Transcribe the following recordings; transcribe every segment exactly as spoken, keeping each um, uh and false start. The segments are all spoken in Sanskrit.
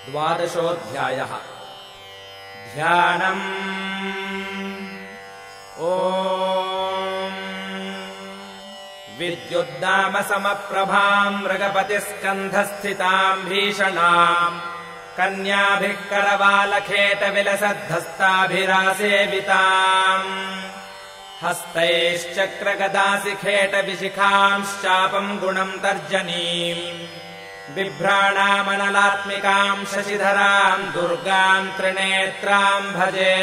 द्वादशोऽध्यायः। ध्यानम्। ओम् विद्युद्दामसमप्रभाम् मृगपतिस्कन्धस्थिताम् भीषणाम् कन्याभिः करवालखेटविलसद्धस्ताभिरासेविताम् हस्तैश्चक्रगदासिखेटविशिखांश्चापम् गुणम् तर्जनीम् बिभ्राणामनलात्मिकाम् शशिधराम् दुर्गाम् त्रिनेत्राम् भजे।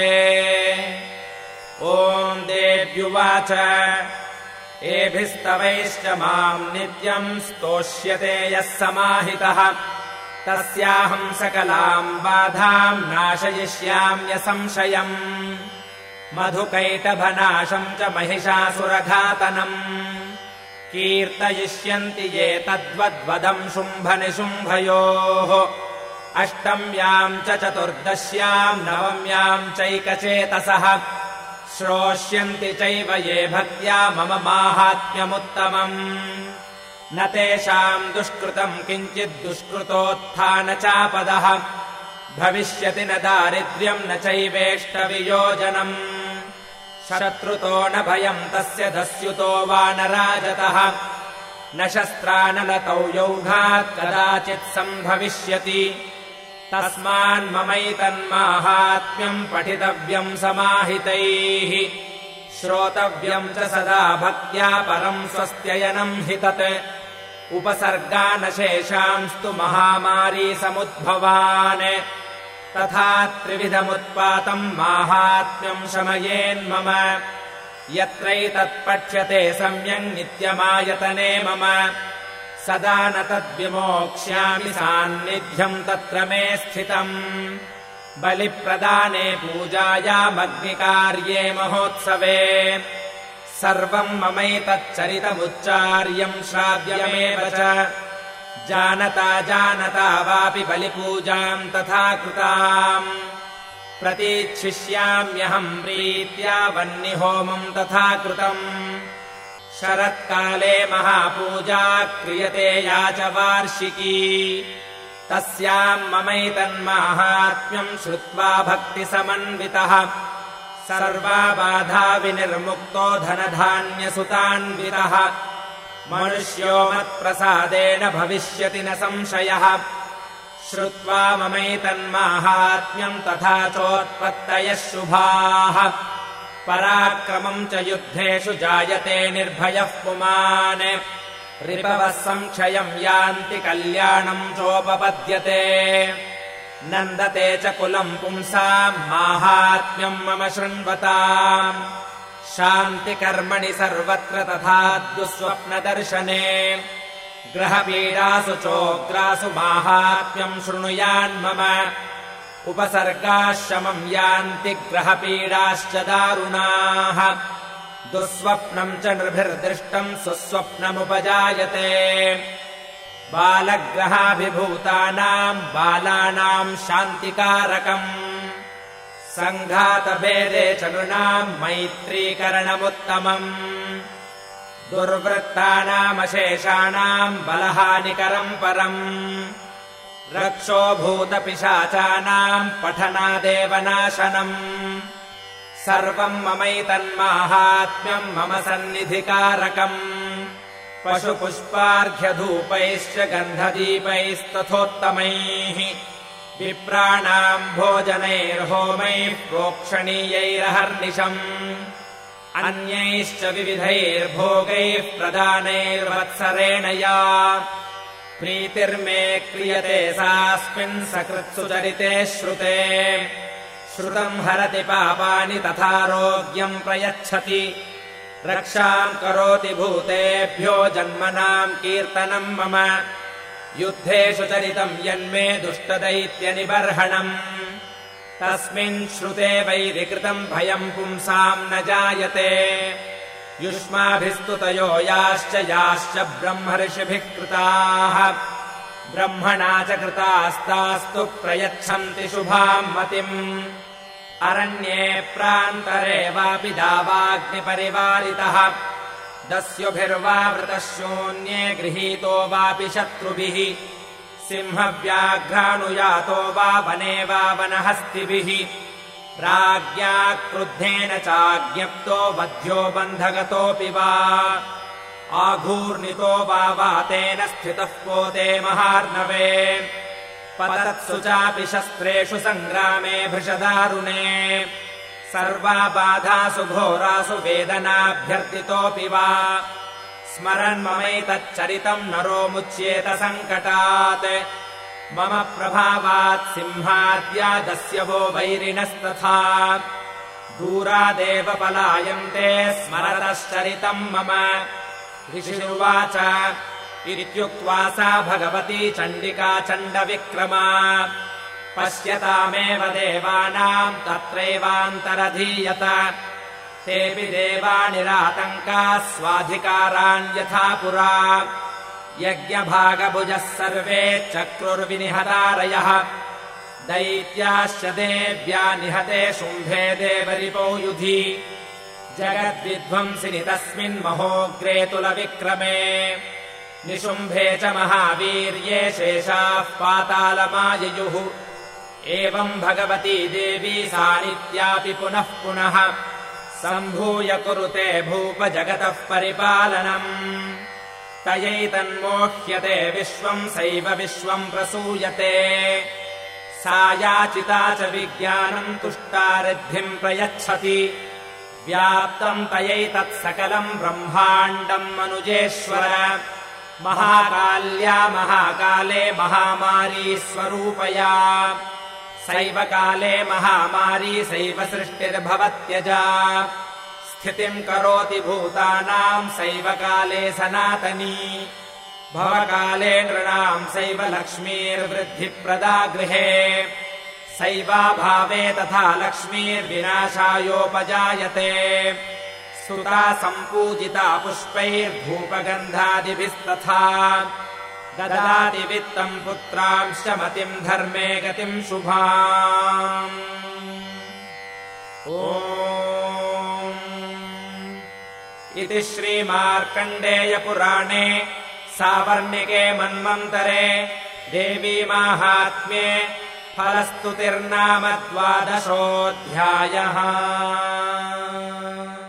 ॐ देव्युवाच एभिस्तवैश्च माम् नित्यम् स्तोष्यते यः समाहितः तस्याहम् सकलाम् बाधाम् नाशयिष्याम्यसंशयम् मधुकैटभनाशम् च महिषासुरघातनम् कीर्तयिष्यन्ति ये तद्वद्वदम् शुम्भनिशुम्भयोः अष्टम्याम् च चतुर्दश्याम् नवम्याम् चैकचेतसः श्रोष्यन्ति चैव ये भक्त्या मम माहात्म्यमुत्तमम् न तेषाम् दुष्कृतम् किञ्चित् दुष्कृतोत्थानचापदः भविष्यति न दारिद्र्यम् न चैवेष्टवियोजनम् शत्रुतो न भयम् तस्य दस्युतो वा न राजतः न शस्त्रानलतौ यौघात् कदाचित् सम्भविष्यति तस्मान्ममैतन्माहात्म्यम् पठितव्यम् समाहितैः श्रोतव्यम् च सदा भक्त्या परम् स्वस्त्ययनम् हि तत् उपसर्गानशेषांस्तु महामारी समुद्भवान् तथा त्रिविधमुत्पातम् माहात्म्यम् शमयेन्मम यत्रैतत्पठ्यते सम्यक् नित्यमायतने मम सदा न तद्विमोक्ष्यामि सान्निध्यम् तत्र मे स्थितम् बलिप्रदाने पूजायामग्निकार्ये महोत्सवे सर्वम् ममैतच्चरितमुच्चार्यम् श्राव्यमेव च जानता जानता वापि बलिपूजाम् तथा कृताम् प्रतीच्छिष्याम्यहम् प्रीत्या वह्निहोमम् तथा कृतम् शरत्काले महापूजा क्रियते या च वार्षिकी तस्याम् ममैतन्माहात्म्यम् श्रुत्वा भक्तिसमन्वितः सर्वा बाधा विनिर्मुक्तो धनधान्यसुतान्वितः मनुष्यो मत्प्रसादेन भविष्यति न संशयः श्रुत्वा ममैतन्माहात्म्यम् तथा चोत्पत्तयः शुभाः पराक्रमम् च युद्धेषु जायते निर्भयः पुमान् रिपवः संक्षयम् यान्ति कल्याणम् चोपपद्यते नन्दते च कुलम् पुंसाम् माहात्म्यम् मम शृण्वताम् शान्तिकर्मणि सर्वत्र तथा दुःस्वप्नदर्शने ग्रहपीडासु चोग्रासु माहात्म्यम् शृणुयान्मम उपसर्गाः शमम् यान्ति ग्रहपीडाश्च दारुणाः दुःस्वप्नम् च नृभिर्दृष्टम् सुस्वप्नमुपजायते बालग्रहाभिभूतानाम् बालानाम् शान्तिकारकम् सङ्घातभेदे च नृणाम् मैत्रीकरणमुत्तमम् दुर्वृत्तानामशेषाणाम् बलहानिकरम् परम् रक्षो भूतपिशाचानाम् पठनादेव नाशनम् सर्वम् ममैतन्माहात्म्यम् मम सन्निधिकारकम् पशुपुष्पार्घ्यधूपैश्च गन्धदीपैस्तथोत्तमैः विप्राणाम् भोजनैर्होमैः प्रोक्षणीयैरहर्निशम् अन्यैश्च विविधैर्भोगैः प्रदानैर्वत्सरेण या प्रीतिर्मे क्रियते सास्मिन् सकृत्सुचरिते श्रुते श्रुतम् हरति पापानि तथारोग्यम् प्रयच्छति रक्षाम् करोति भूतेभ्यो जन्मनाम् कीर्तनम् मम युद्धेषु चरितम् यन्मे दुष्टदैत्यनिबर्हणम् तस्मिन् श्रुते वैरिकृतम् भयम् पुंसाम् न जायते युष्माभिस्तुतयो याश्च याश्च ब्रह्मर्षिभिः कृताः ब्रह्मणा च कृतास्तास्तु प्रयच्छन्ति शुभाम् मतिम् अरण्ये प्रान्तरे वापि दावाग्निपरिवारितः दस्युभिर्वावृतः शून्ये गृहीतो वापि शत्रुभिः सिंहव्याघ्रानुयातो वा वने वा वनहस्तिभिः राज्ञा क्रुद्धेन चाज्ञप्तो वध्यो बन्धगतोऽपि वा आघूर्णितो वा वातेन स्थितः पोते महार्णवे पतत्सु चापि शस्त्रेषु सङ्ग्रामे भृशदारुणे सर्वा बाधासु घोरासु वेदनाभ्यर्थितोऽपि वा स्मरन् ममैतच्चरितम् नरो मुच्येत सङ्कटात् मम प्रभावात् सिंहाद्यादस्य वो वैरिणस्तथा दूरादेव पलायन्ते स्मरतश्चरितम् मम ऋषिरुवाच इत्युक्त्वा सा भगवती चण्डिका चण्डविक्रमा पश्यतामेव देवानाम् तत्रैवान्तरधीयत तेऽपि देवानिरातङ्काः स्वाधिकारान् यथा पुरा यज्ञभागभुजः सर्वे चक्रुर्विनिहतारयः दैत्याश्च देव्या निहते शुम्भे देवरिपो युधि जगद्विध्वंसिनि तस्मिन् महोग्रे तुलविक्रमे निशुम्भे च महावीर्ये शेषाः पातालमाययुः एवम् भगवती देवी सा नित्यापि पुनः पुनः सम्भूय कुरुते भूप जगतः परिपालनम् तयैतन्मोह्यते विश्वम् सैव विश्वम् प्रसूयते सा याचिता च विज्ञानम् तुष्टा रिद्धिम् प्रयच्छति व्याप्तम् तयैतत्सकलम् ब्रह्माण्डम् मनुजेश्वर महाकाल्या महाकाले महामारी स्वरूपया सैव काले महामारी सैव सृष्टिर्भवत्यजा स्थितिम् करोति भूतानाम् सैव काले सनातनी भवकाले नृणाम् सैव लक्ष्मीर्वृद्धिप्रदा गृहे सैवाभावे तथा लक्ष्मीर्विनाशायोपजायते स्तुता सम्पूजिता पुष्पैर्धूपगन्धादिभिस्तथा ददाति वित्तम् पुत्रांश्च मतिम् धर्मे गतिम् शुभाम् ॐ इति श्रीमार्कण्डेयपुराणे सावर्णिके मन्वन्तरे देवी माहात्म्ये फलस्तुतिर्नाम द्वादशोऽध्यायः।